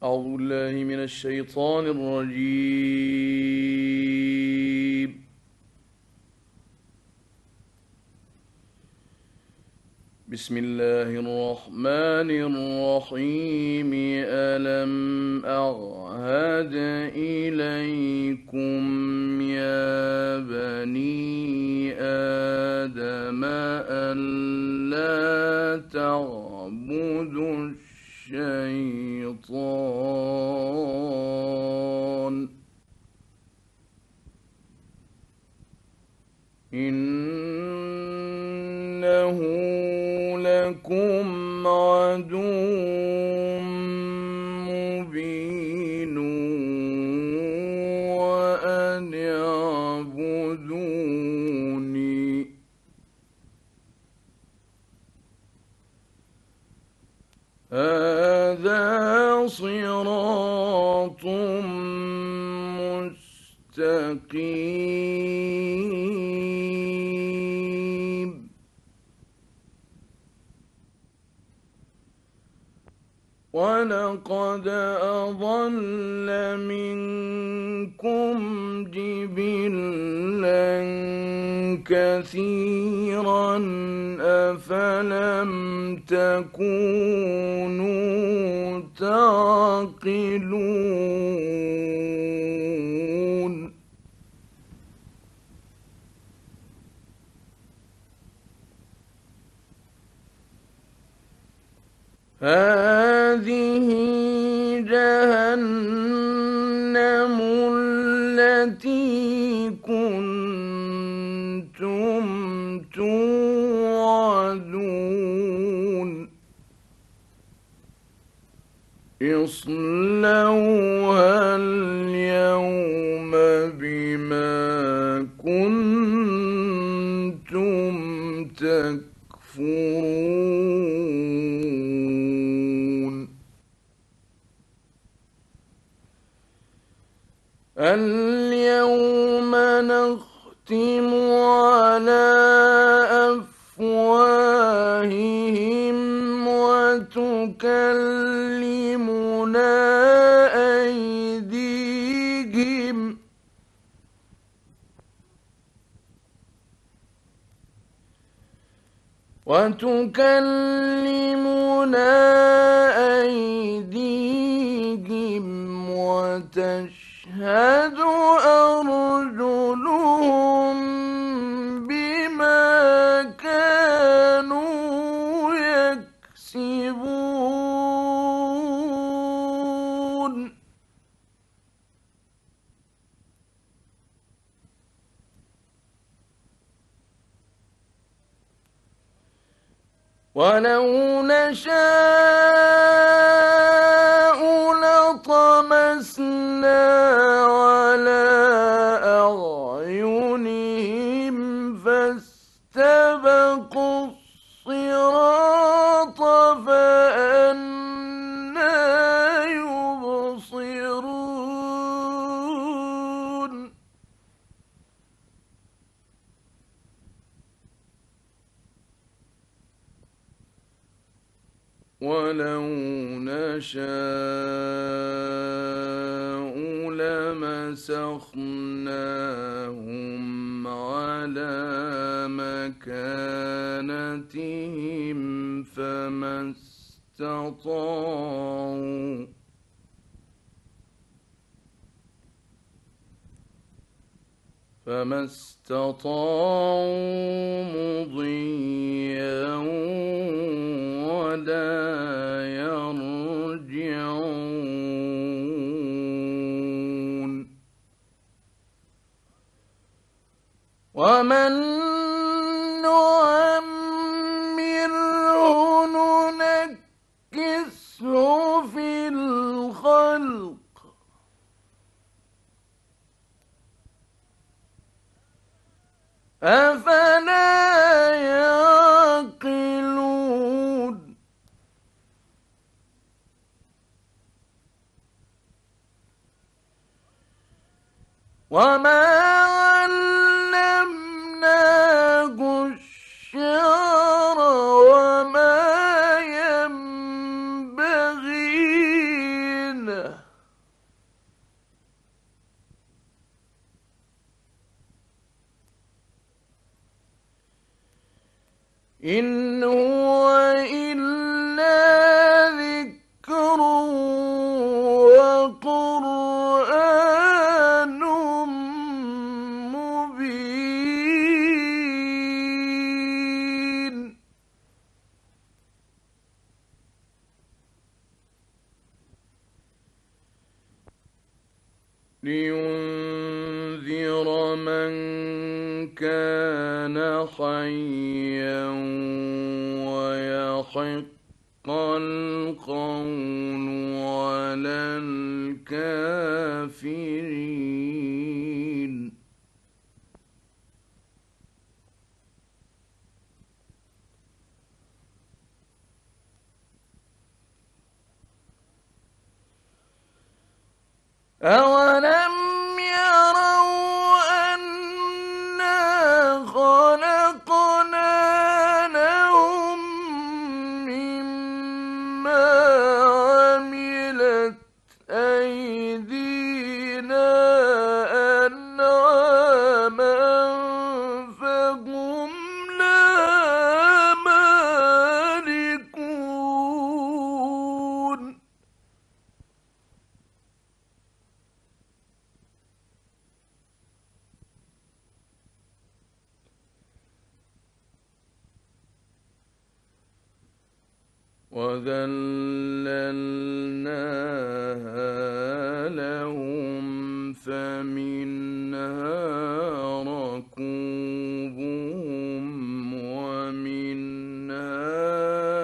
أعوذ بالله من الشيطان الرجيم. بسم الله الرحمن الرحيم. ألم أعهد إليكم يا بني آدم ألا تعبدوا الشيطان إنه لكم عدو مبين وأن اعبدوني هذا صراط مستقيم. ولقد أضل منكم جبلا كثيرا أفلم تكونوا تعقلون هذه جهنم التي كنتم توعدون اصلوها اليوم بما كنتم تكفرون. اليوم نختم على أفواههم وتكلمنا أيديهم وتشهد أرجلهم بما كانوا يكسبون. ولو نشاء لطمسنا على أعينهم فاستبقوا الصراط فأنى يبصرون. ولو نشاء لمسخناهم على مكانتهم فما استطاعوا مضيا ولا يرجعون. ومن نعمره ننكسه في الخلق أفلا يعقلون. وما علمناه الشعر وما ينبغي إن هو إلا ذكر وقرآن مبين لينذر من كان حيا ويحق القول على الكافرين أولم يروا أنا خلقنا لهم مما عملت أيدينا أنعاما فهم لها مالكون وذللناها لهم فمنها ركوبهم ومنها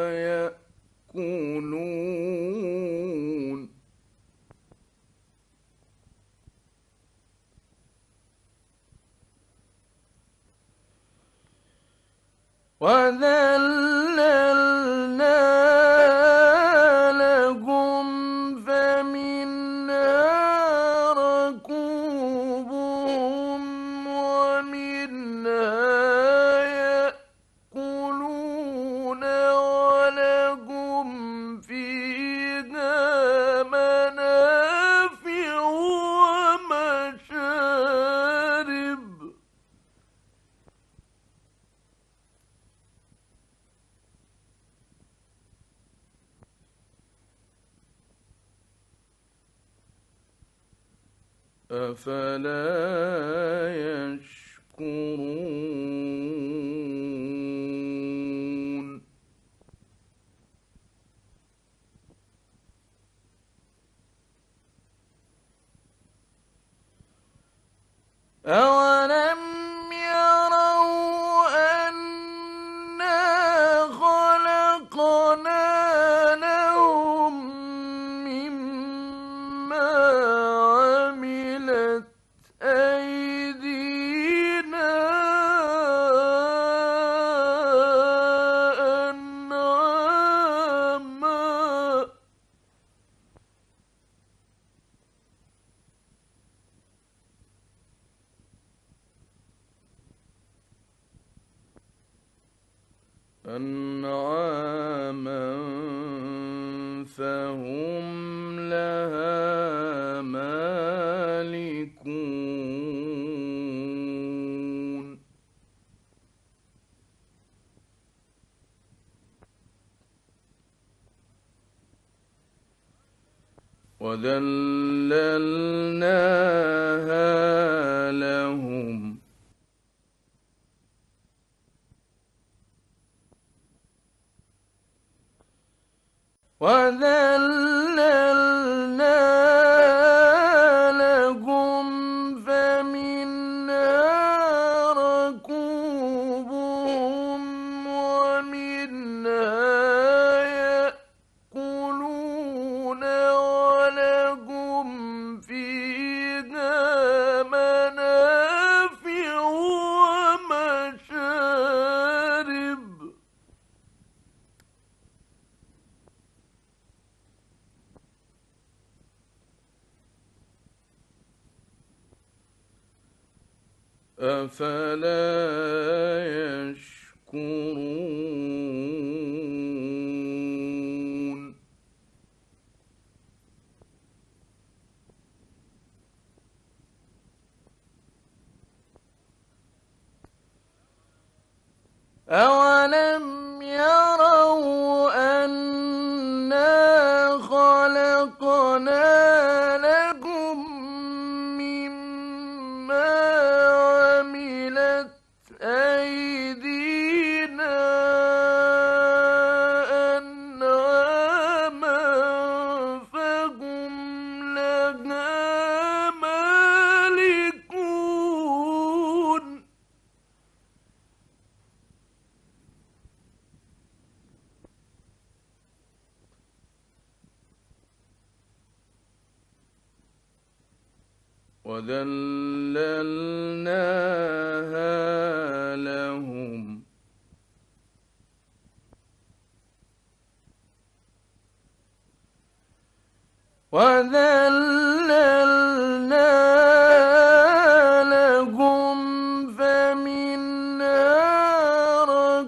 يأكلون وذللنا لهم فمنها ركوبهم ومنها يأكلون ولهم فيها منافع ومشارب أفلا يشكرون أولم يروا أنا خلقنا لهم مما عملت أيدينا أنعاما فهم لها مالكون وذللناها لهم فمنها ركوبهم ومنها يأكلون ولهم فيها منافع ومشارب أفلا يشكرون أولم خلقنا لكم مما عملت أيدينا أنعاما فهم لها مالكون وذللناها لهم فمنها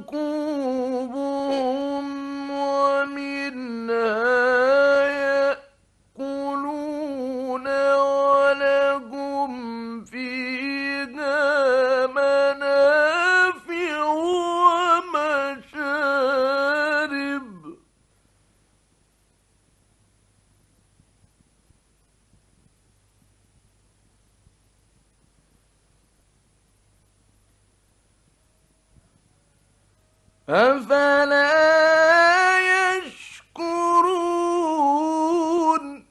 ركوبهم ومنها يأكلون ولكم فيها منافع ومشارب أفلا يشكرون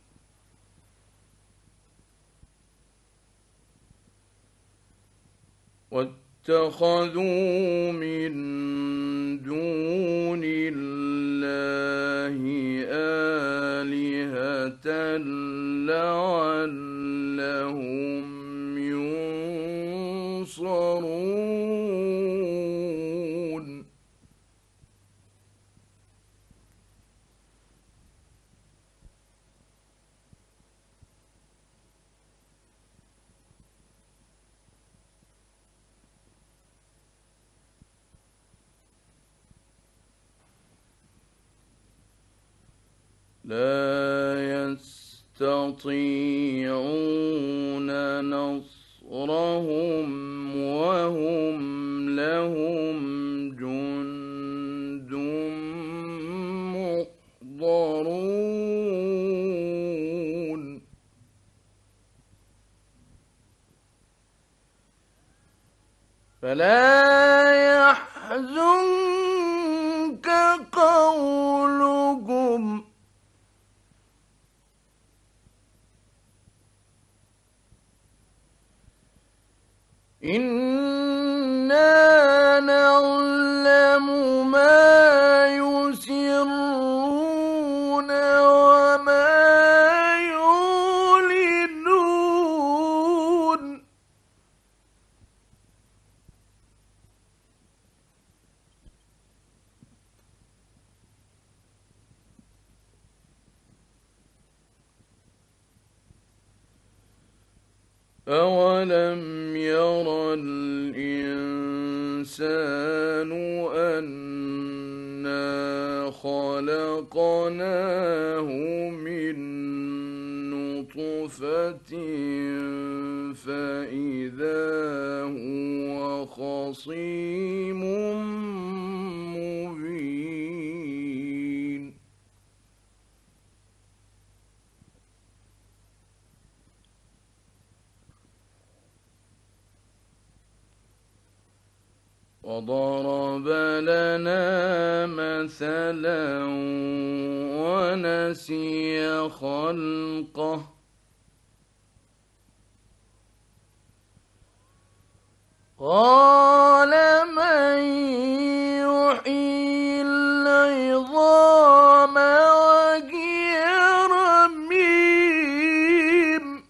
واتخذوا من دون الله آلهة لعلهم ينصرون لا يستطيعون نصرهم وهم لهم جند محضرون فلا يحزنك قولهم إنا نعلم ما يسرون وما يعلنون أولم ير الإنسان أنا خلقناه من نطفة فإذا هو خصيم مبين وضرب لنا مثلا ونسي خلقه قال من يحيي العظام وهي رميم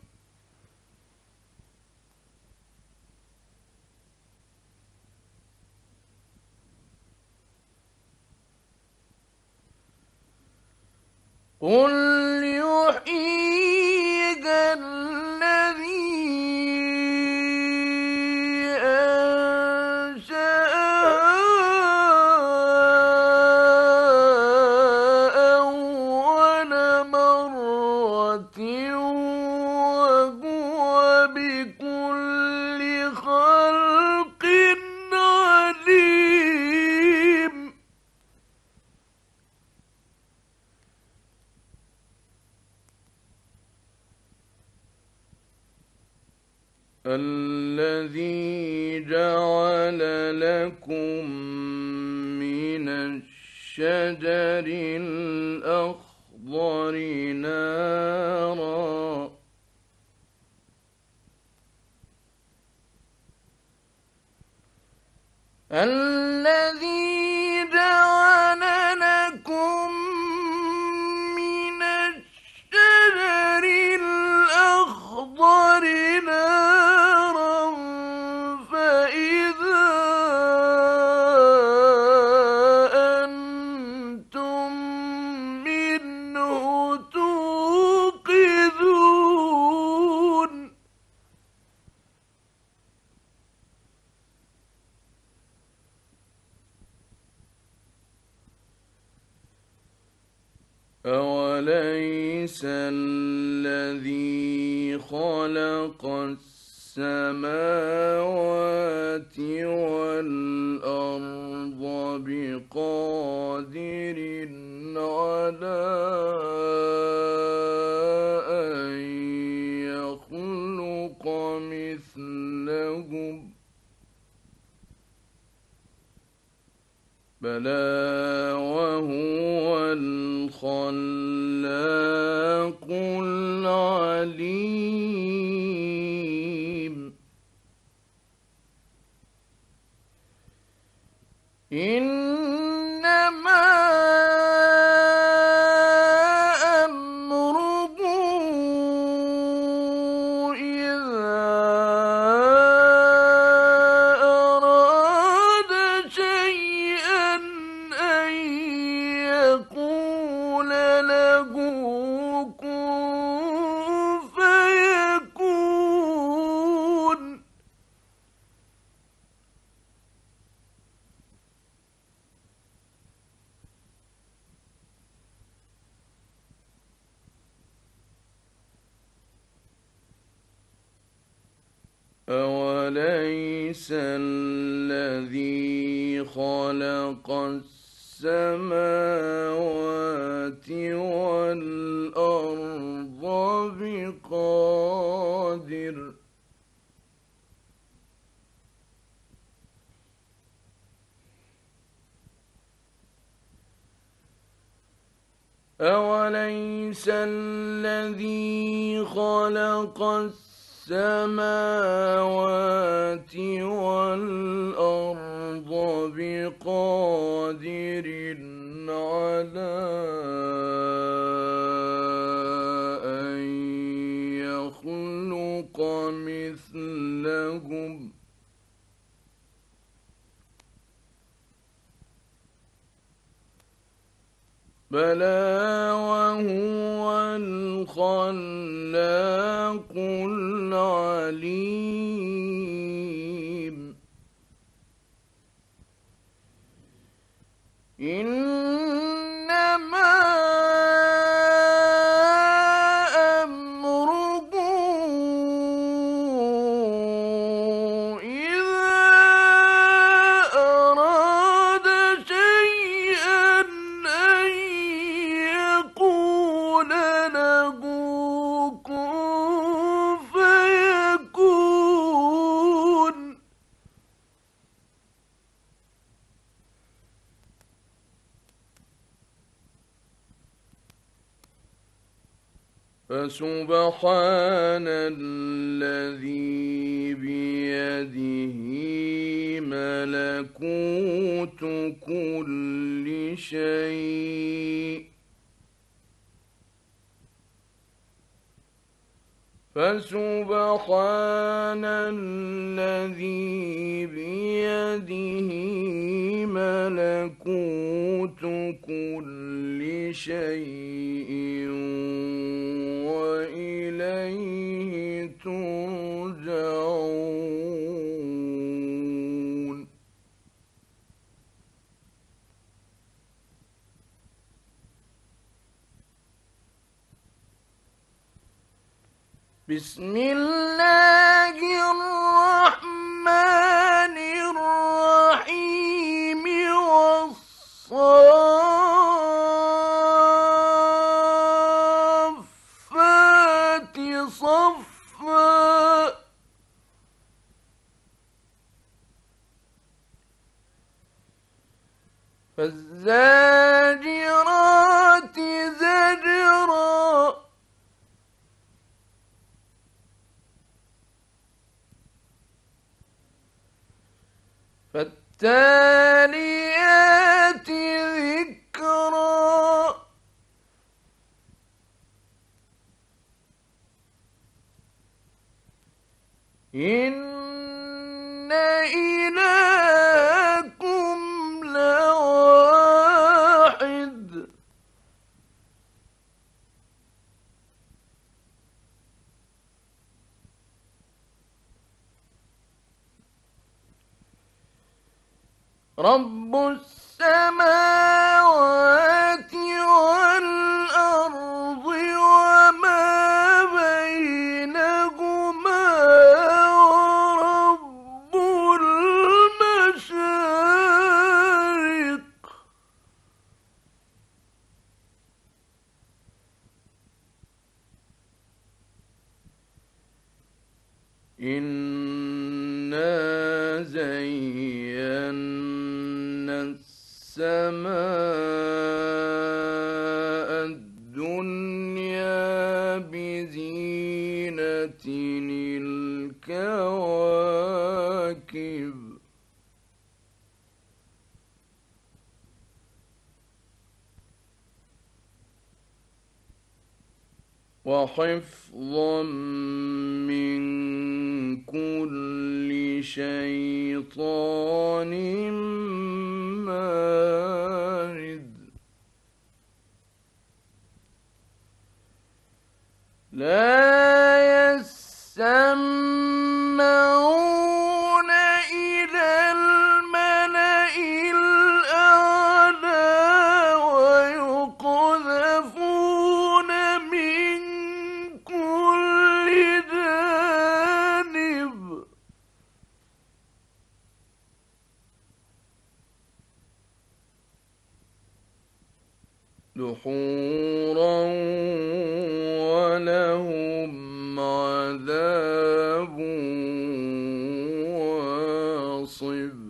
قل يحييها الذي أنشأها أول مرة وهو بكل خلق عليم الذي جعل لكم من الشجر الأخضر نارا الذي جعل لكم من الشجر الأخضر نارا فإذا أنتم منه توقدون أوليس الذي خلق السماوات والأرض بقادر على أن يخلق مثلهم بلى وهو الخلاق العليم إنما أمره إذا أراد شيئا أن يقول له كن فيكون أوليس الذي خلق السماوات والأرض بقادر أوليس الذي خلق السماوات والأرض بقادر على أن يخلق مثلهم بلى وهو الخلاق العليم إنما أمره إذا أراد شيئا أن يقول له كن فيكون فسبحان الذي بيده ملكوت كل شيء فسبحان الذي بيده ملكوت كل شيء وإليه ترجعون بسم الله الرحمن الرحيم والصافات صفا فالزاجرات زجرا فالتاليات ذكرا إن إلهكم لواحد رب السماوات والأرض وما بينهما ورب المشارق إنا زينا السماء الدنيا بزينة الكواكب وحفظا من كل شيطان مارد لا يسمعون إلى الملأ الأعلى ويقذفون من كل جانب دحورا ولهم عذاب واصب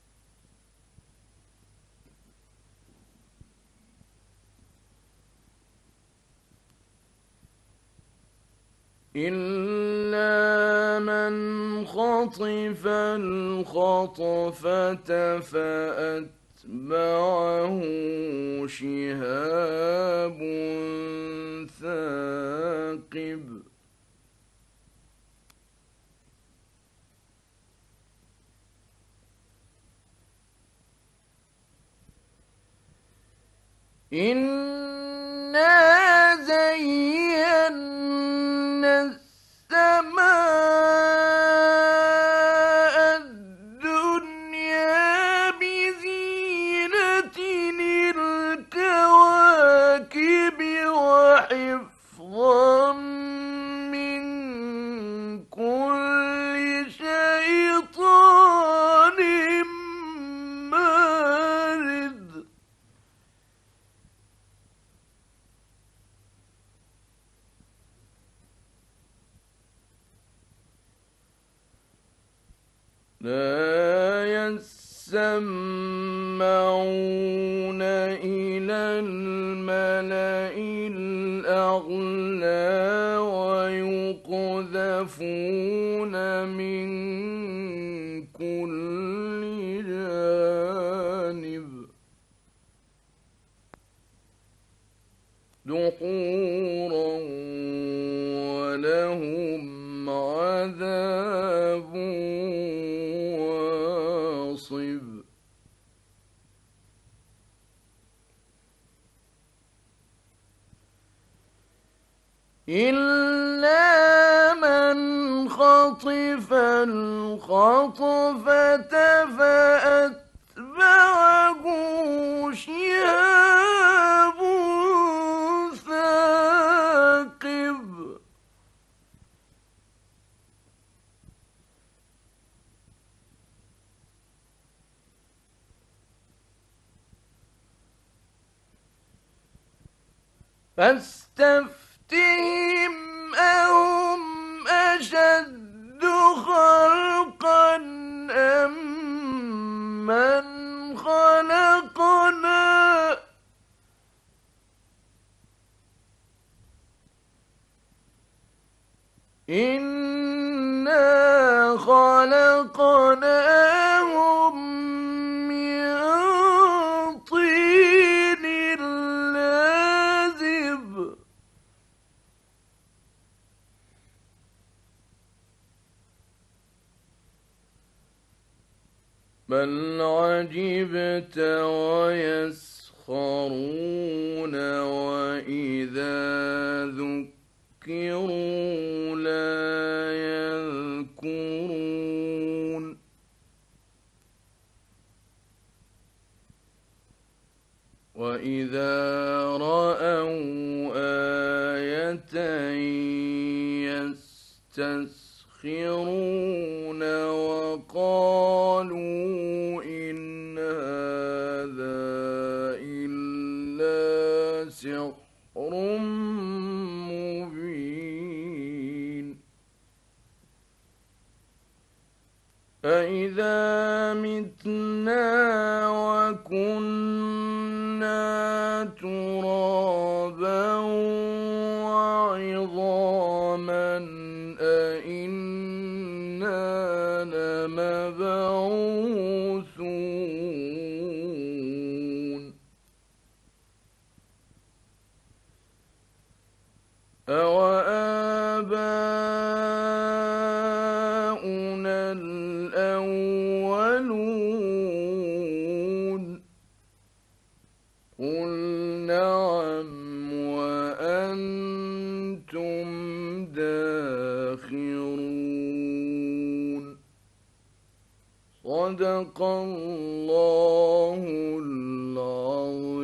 إلا من خطف الخطفة فأتبعه شهاب ثاقب إنا زينا السماء الدنيا بزينة الكواكب وحفظا من كل شيطان مارد لا يسمعون إلى الملأ الأعلى ويقذفون من كل جانب دحورا ولهم عذاب واصب إلا من خطف الخطفة فأتبعه شهاب ثاقب فاستفتهم أهم أشد خلقا أم من خلقنا إنا خلقناهم من طين لازب بل عجبت ويسخرون وإذا ذكروا لا يذكرون وإذا رأوا آية يستسخرون وقالوا إن هذا إلا سحر مبين أإذا متنا وكنا ترابا وعظاما أإنا لمبعوثون أوآباؤنا الأولون قل نعم وأنتم داخرون صدق الله العظيم.